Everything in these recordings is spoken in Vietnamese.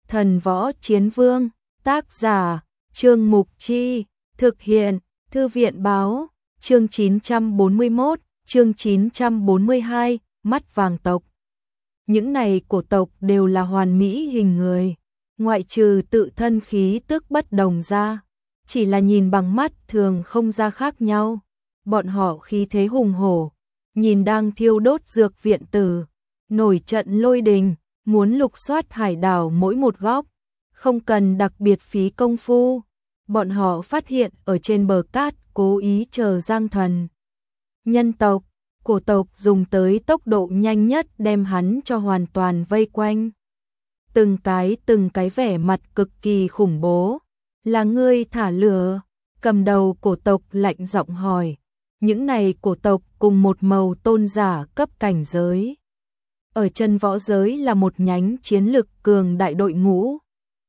Thần Võ Chiến Vương, tác giả, Trương Mục Chi, thực hiện, Thư viện Báo, chương 941, chương 942, mắt vàng tộc. Những này cổ tộc đều là hoàn mỹ hình người, ngoại trừ tự thân khí tức bất đồng ra, chỉ là nhìn bằng mắt thường không ra khác nhau. Bọn họ khí thế hùng hổ, nhìn đang thiêu đốt dược viện tử, nổi trận lôi đình, muốn lục soát hải đảo mỗi một góc, không cần đặc biệt phí công phu. Bọn họ phát hiện ở trên bờ cát cố ý chờ Giang Thần. Nhân tộc, cổ tộc dùng tới tốc độ nhanh nhất đem hắn cho hoàn toàn vây quanh. Từng cái vẻ mặt cực kỳ khủng bố. Là ngươi thả lửa? Cầm đầu cổ tộc lạnh giọng hỏi. Những này cổ tộc cùng một màu tôn giả cấp cảnh giới. Ở chân võ giới là một nhánh chiến lực cường đại đội ngũ.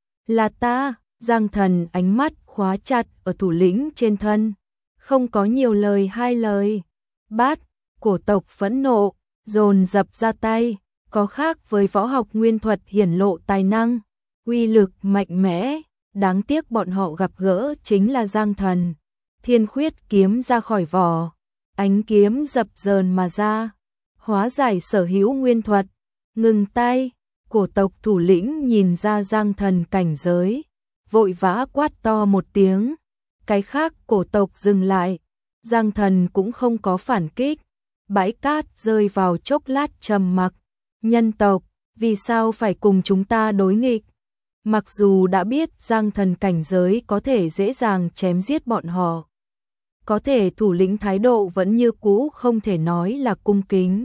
Là ta. Giang Thần ánh mắt khóa chặt ở thủ lĩnh trên thân, không có nhiều lời hai lời. Bát, cổ tộc phẫn nộ, dồn dập ra tay, có khác với võ học nguyên thuật hiển lộ tài năng, uy lực mạnh mẽ, đáng tiếc bọn họ gặp gỡ chính là Giang Thần. Thiên Khuyết kiếm ra khỏi vỏ, ánh kiếm dập dờn mà ra, hóa giải sở hữu nguyên thuật, ngừng tay. Cổ tộc thủ lĩnh nhìn ra Giang Thần cảnh giới, vội vã quát to một tiếng. Cái khác cổ tộc dừng lại, Giang Thần cũng không có phản kích. Bãi cát rơi vào chốc lát trầm mặc. Nhân tộc, vì sao phải cùng chúng ta đối nghịch? Mặc dù đã biết Giang Thần cảnh giới có thể dễ dàng chém giết bọn họ, có thể thủ lĩnh thái độ vẫn như cũ không thể nói là cung kính.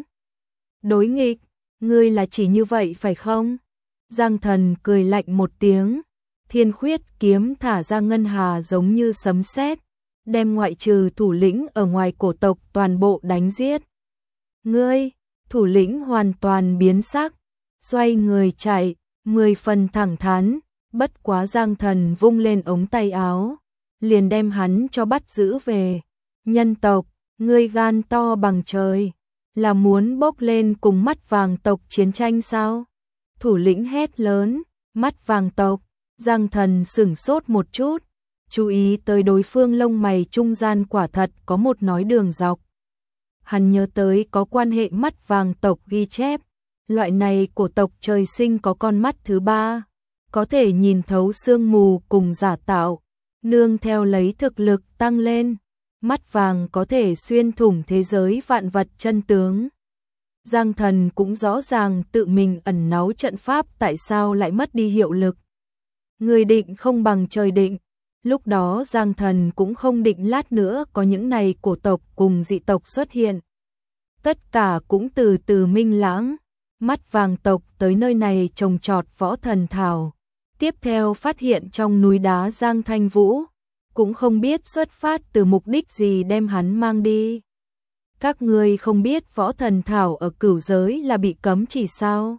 Đối nghịch, ngươi là chỉ như vậy phải không? Giang Thần cười lạnh một tiếng. Thiên Khuyết kiếm thả ra ngân hà giống như sấm sét, đem ngoại trừ thủ lĩnh ở ngoài cổ tộc toàn bộ đánh giết. Ngươi, thủ lĩnh hoàn toàn biến sắc, xoay người chạy, 10 phần thẳng thắn, bất quá Giang Thần vung lên ống tay áo, liền đem hắn cho bắt giữ về. Nhân tộc, ngươi gan to bằng trời, là muốn bốc lên cùng mắt vàng tộc chiến tranh sao? Thủ lĩnh hét lớn. Mắt vàng tộc. Giang Thần sửng sốt một chút, chú ý tới đối phương lông mày trung gian quả thật có một nói đường dọc. Hắn nhớ tới có quan hệ mắt vàng tộc ghi chép, loại này cổ tộc trời sinh có con mắt thứ ba, có thể nhìn thấu sương mù cùng giả tạo, nương theo lấy thực lực tăng lên, mắt vàng có thể xuyên thủng thế giới vạn vật chân tướng. Giang Thần cũng rõ ràng tự mình ẩn náu trận pháp tại sao lại mất đi hiệu lực. Người định không bằng trời định. Lúc đó Giang Thần cũng không định lát nữa có những này cổ tộc cùng dị tộc xuất hiện. Tất cả cũng từ từ minh lãng. Mắt vàng tộc tới nơi này trồng trọt võ thần thảo. Tiếp theo phát hiện trong núi đá Giang Thanh Vũ, cũng không biết xuất phát từ mục đích gì đem hắn mang đi. Các ngươi không biết võ thần thảo ở cửu giới là bị cấm chỉ sao?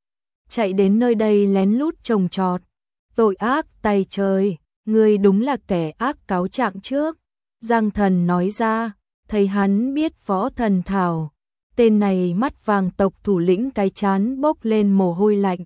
Chạy đến nơi đây lén lút trồng trọt. Tội ác tay trời, ngươi đúng là kẻ ác cáo trạng trước. Giang Thần nói ra, thấy hắn biết võ thần thảo. Tên này mắt vàng tộc thủ lĩnh cái chán bốc lên mồ hôi lạnh.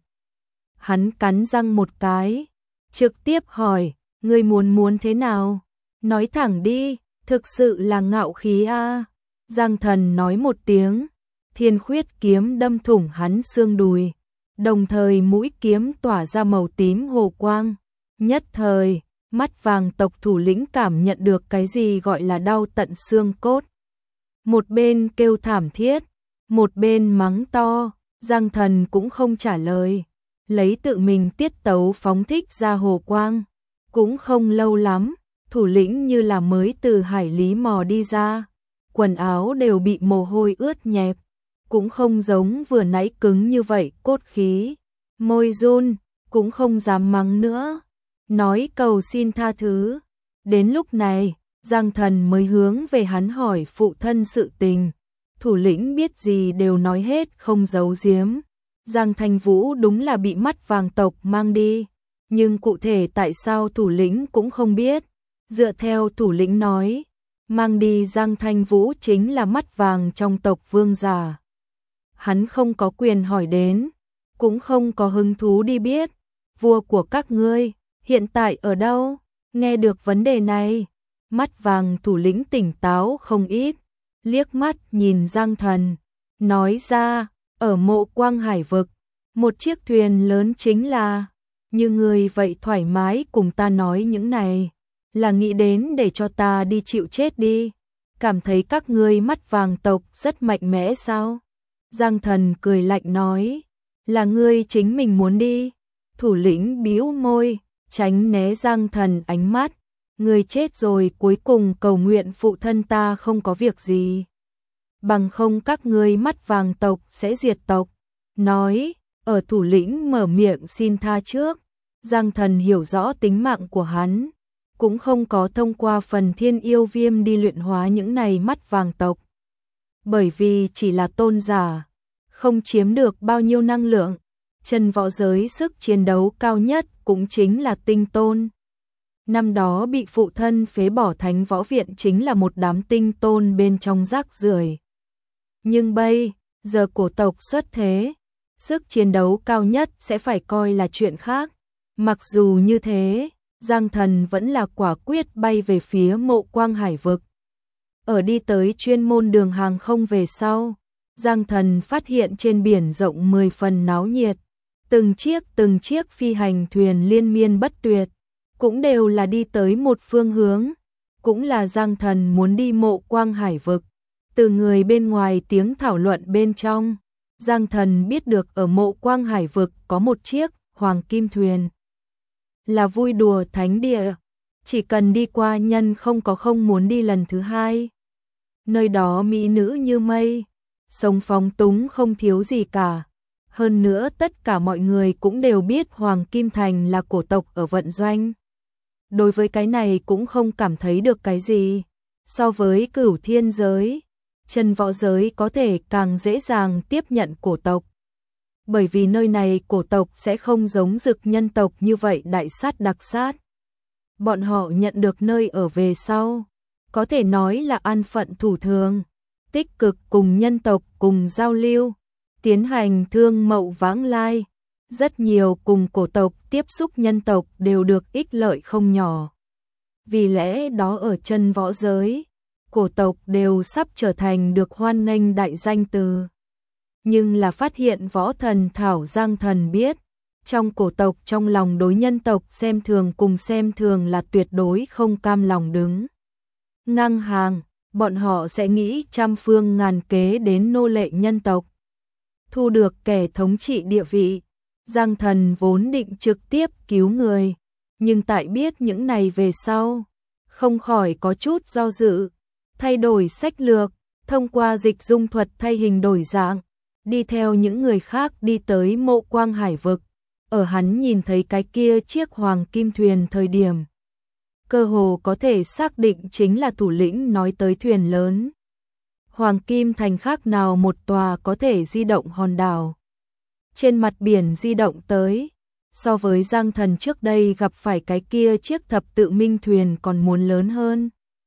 Hắn cắn răng một cái, trực tiếp hỏi, ngươi muốn thế nào? Nói thẳng đi, thực sự là ngạo khí a. Giang Thần nói một tiếng, Thiên Khuyết kiếm đâm thủng hắn xương đùi. Đồng thời mũi kiếm tỏa ra màu tím hồ quang. Nhất thời, mắt vàng tộc thủ lĩnh cảm nhận được cái gì gọi là đau tận xương cốt. Một bên kêu thảm thiết, một bên mắng to. Giang Thần cũng không trả lời, lấy tự mình tiết tấu phóng thích ra hồ quang. Cũng không lâu lắm, thủ lĩnh như là mới từ hải lý mò đi ra, quần áo đều bị mồ hôi ướt nhẹp. Cũng không giống vừa nãy cứng như vậy cốt khí, môi run, cũng không dám mắng nữa, nói cầu xin tha thứ. Đến lúc này, Giang Thần mới hướng về hắn hỏi phụ thân sự tình, thủ lĩnh biết gì đều nói hết không giấu giếm. Giang Thanh Vũ đúng là bị mắt vàng tộc mang đi, nhưng cụ thể tại sao thủ lĩnh cũng không biết. Dựa theo thủ lĩnh nói, mang đi Giang Thanh Vũ chính là mắt vàng trong tộc vương giả. Hắn không có quyền hỏi đến, cũng không có hứng thú đi biết. vua của các ngươi hiện tại ở đâu? Nghe được vấn đề này, mắt vàng thủ lĩnh tỉnh táo không ít, liếc mắt nhìn Giang Thần, nói ra, ở Mộ Quang Hải vực, một chiếc thuyền lớn chính là, như người vậy thoải mái cùng ta nói những này, là nghĩ đến để cho ta đi chịu chết đi, cảm thấy các ngươi mắt vàng tộc rất mạnh mẽ sao? Giang Thần cười lạnh nói, là ngươi chính mình muốn đi. Thủ lĩnh bĩu môi, tránh né Giang Thần ánh mắt, ngươi chết rồi cuối cùng cầu nguyện phụ thân ta không có việc gì. Bằng không các ngươi mắt vàng tộc sẽ diệt tộc. Nói, ở thủ lĩnh mở miệng xin tha trước, Giang Thần hiểu rõ tính mạng của hắn, cũng không có thông qua phần thiên yêu viêm đi luyện hóa những này mắt vàng tộc. Bởi vì chỉ là tôn giả, không chiếm được bao nhiêu năng lượng, chân võ giới sức chiến đấu cao nhất cũng chính là tinh tôn. Năm đó bị phụ thân phế bỏ thánh võ viện chính là một đám tinh tôn bên trong rác rưởi. Nhưng bây giờ cổ tộc xuất thế, sức chiến đấu cao nhất sẽ phải coi là chuyện khác. Mặc dù như thế, Giang Thần vẫn là quả quyết bay về phía Mộ Quang Hải vực. Ở đi tới chuyên môn đường hàng không về sau, Giang Thần phát hiện trên biển rộng 10 phần náo nhiệt, từng chiếc phi hành thuyền liên miên bất tuyệt, cũng đều là đi tới một phương hướng, cũng là Giang Thần muốn đi Mộ Quang Hải vực. Từ người bên ngoài tiếng thảo luận bên trong, Giang Thần biết được ở Mộ Quang Hải vực có một chiếc hoàng kim thuyền. Là vui đùa thánh địa, chỉ cần đi qua nhân không muốn đi lần thứ hai. Nơi đó mỹ nữ như mây, sống phóng túng không thiếu gì cả. Hơn nữa tất cả mọi người cũng đều biết Hoàng Kim Thành là cổ tộc ở vận doanh. Đối với cái này cũng không cảm thấy được cái gì. So với Cửu Thiên giới, chân võ giới có thể càng dễ dàng tiếp nhận cổ tộc. Bởi vì nơi này cổ tộc sẽ không giống Dực nhân tộc như vậy đại sát đặc sát. Bọn họ nhận được nơi ở về sau, có thể nói là an phận thủ thường, tích cực cùng nhân tộc cùng giao lưu, tiến hành thương mậu vãng lai. Rất nhiều cùng cổ tộc tiếp xúc nhân tộc đều được ích lợi không nhỏ. Vì lẽ đó ở chân võ giới, cổ tộc đều sắp trở thành được hoan nghênh đại danh từ. Nhưng là phát hiện võ thần Thảo Giang Thần biết, trong cổ tộc trong lòng đối nhân tộc xem thường cùng xem thường là tuyệt đối không cam lòng đứng ngang hàng, bọn họ sẽ nghĩ trăm phương ngàn kế đến nô lệ nhân tộc. Thu được kẻ thống trị địa vị, Giang Thần vốn định trực tiếp cứu người, nhưng tại biết những này về sau, không khỏi có chút do dự, thay đổi sách lược, thông qua dịch dung thuật thay hình đổi dạng, đi theo những người khác đi tới Mộ Quang Hải vực. Ở hắn nhìn thấy cái kia chiếc hoàng kim thuyền thời điểm, cơ hồ có thể xác định chính là thủ lĩnh nói tới thuyền lớn. Hoàng Kim Thành khác nào một tòa có thể di động hòn đảo. Trên mặt biển di động tới, so với Giang Thần trước đây gặp phải cái kia chiếc thập tự minh thuyền còn muốn lớn hơn.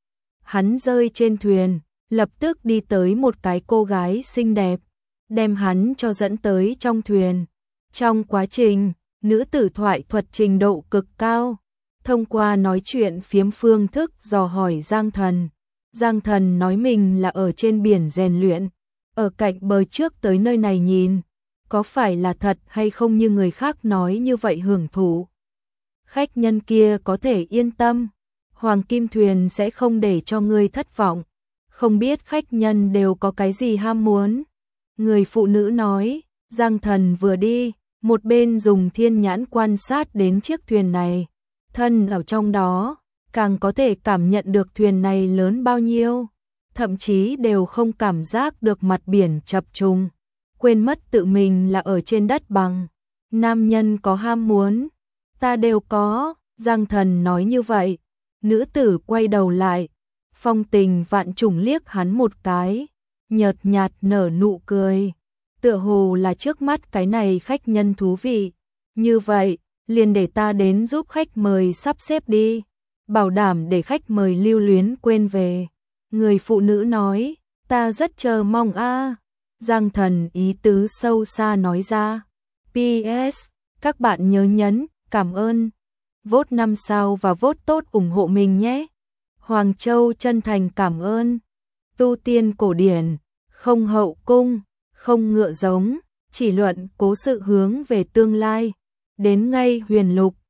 Hắn rơi trên thuyền, lập tức đi tới một cái cô gái xinh đẹp, đem hắn cho dẫn tới trong thuyền. Trong quá trình, nữ tử thoại thuật trình độ cực cao, thông qua nói chuyện phiếm phương thức dò hỏi Giang Thần. Giang Thần nói mình là ở trên biển rèn luyện, ở cạnh bờ trước tới nơi này nhìn, có phải là thật hay không như người khác nói như vậy hưởng thụ. Khách nhân kia có thể yên tâm, Hoàng Kim Thuyền sẽ không để cho ngươi thất vọng, không biết khách nhân đều có cái gì ham muốn. Người phụ nữ nói, Giang Thần vừa đi, một bên dùng thiên nhãn quan sát đến chiếc thuyền này, thân ở trong đó, càng có thể cảm nhận được thuyền này lớn bao nhiêu, thậm chí đều không cảm giác được mặt biển chập trùng, quên mất tự mình là ở trên đất bằng. Nam nhân có ham muốn, ta đều có, Giang Thần nói như vậy. Nữ tử quay đầu lại, phong tình vạn trùng liếc hắn một cái, nhợt nhạt nở nụ cười, tựa hồ là trước mắt cái này khách nhân thú vị. Như vậy, liền để ta đến giúp khách mời sắp xếp đi, bảo đảm để khách mời lưu luyến quên về. Người phụ nữ nói, ta rất chờ mong a. Giang Thần ý tứ sâu xa nói ra. PS, các bạn nhớ nhấn cảm ơn. Vote 5 sao và vote tốt ủng hộ mình nhé. Hoàng Châu chân thành cảm ơn. Tu tiên cổ điển, không hậu cung, không ngựa giống, chỉ luận cố sự hướng về tương lai. Đến ngay huyền lục,